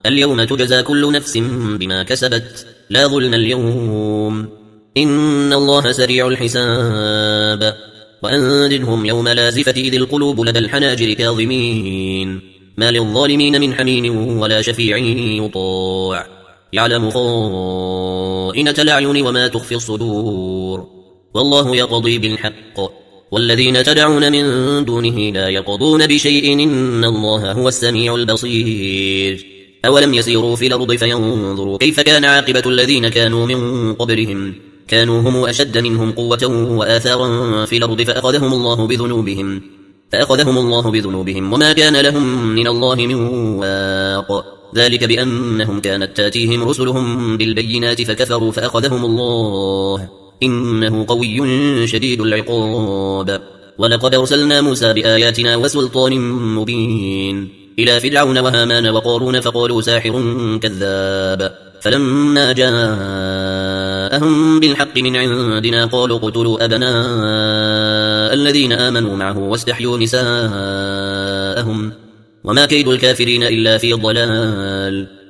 اليوم تجزى كل نفس بما كسبت لا ظلم اليوم إن الله سريع الحساب وأنذرهم يوم لازفة إذ القلوب لدى الحناجر كاظمين ما للظالمين من حميم ولا شفيع يطاع يعلم خائنة الأعين وما تخفي الصدور والله يقضي بالحق والذين تدعون من دونه لا يقضون بشيء إن الله هو السميع البصير أولم يسيروا في الأرض فينظروا كيف كان عاقبة الذين كانوا من قبلهم كانوا هم أشد منهم قوة وآثارا في الأرض فأخذهم الله بذنوبهم وما كان لهم من الله من واق ذلك بأنهم كانت تاتيهم رسلهم بالبينات فكفروا فأخذهم الله إنه قوي شديد العقاب ولقد أرسلنا موسى بآياتنا وسلطان مبين إلى فرعون وهامان وقارون فقالوا ساحر كذاب فلما جاءهم بالحق من عندنا قالوا اقتلوا أبناء الذين آمنوا معه واستحيوا نساءهم وما كيد الكافرين إلا في ضلال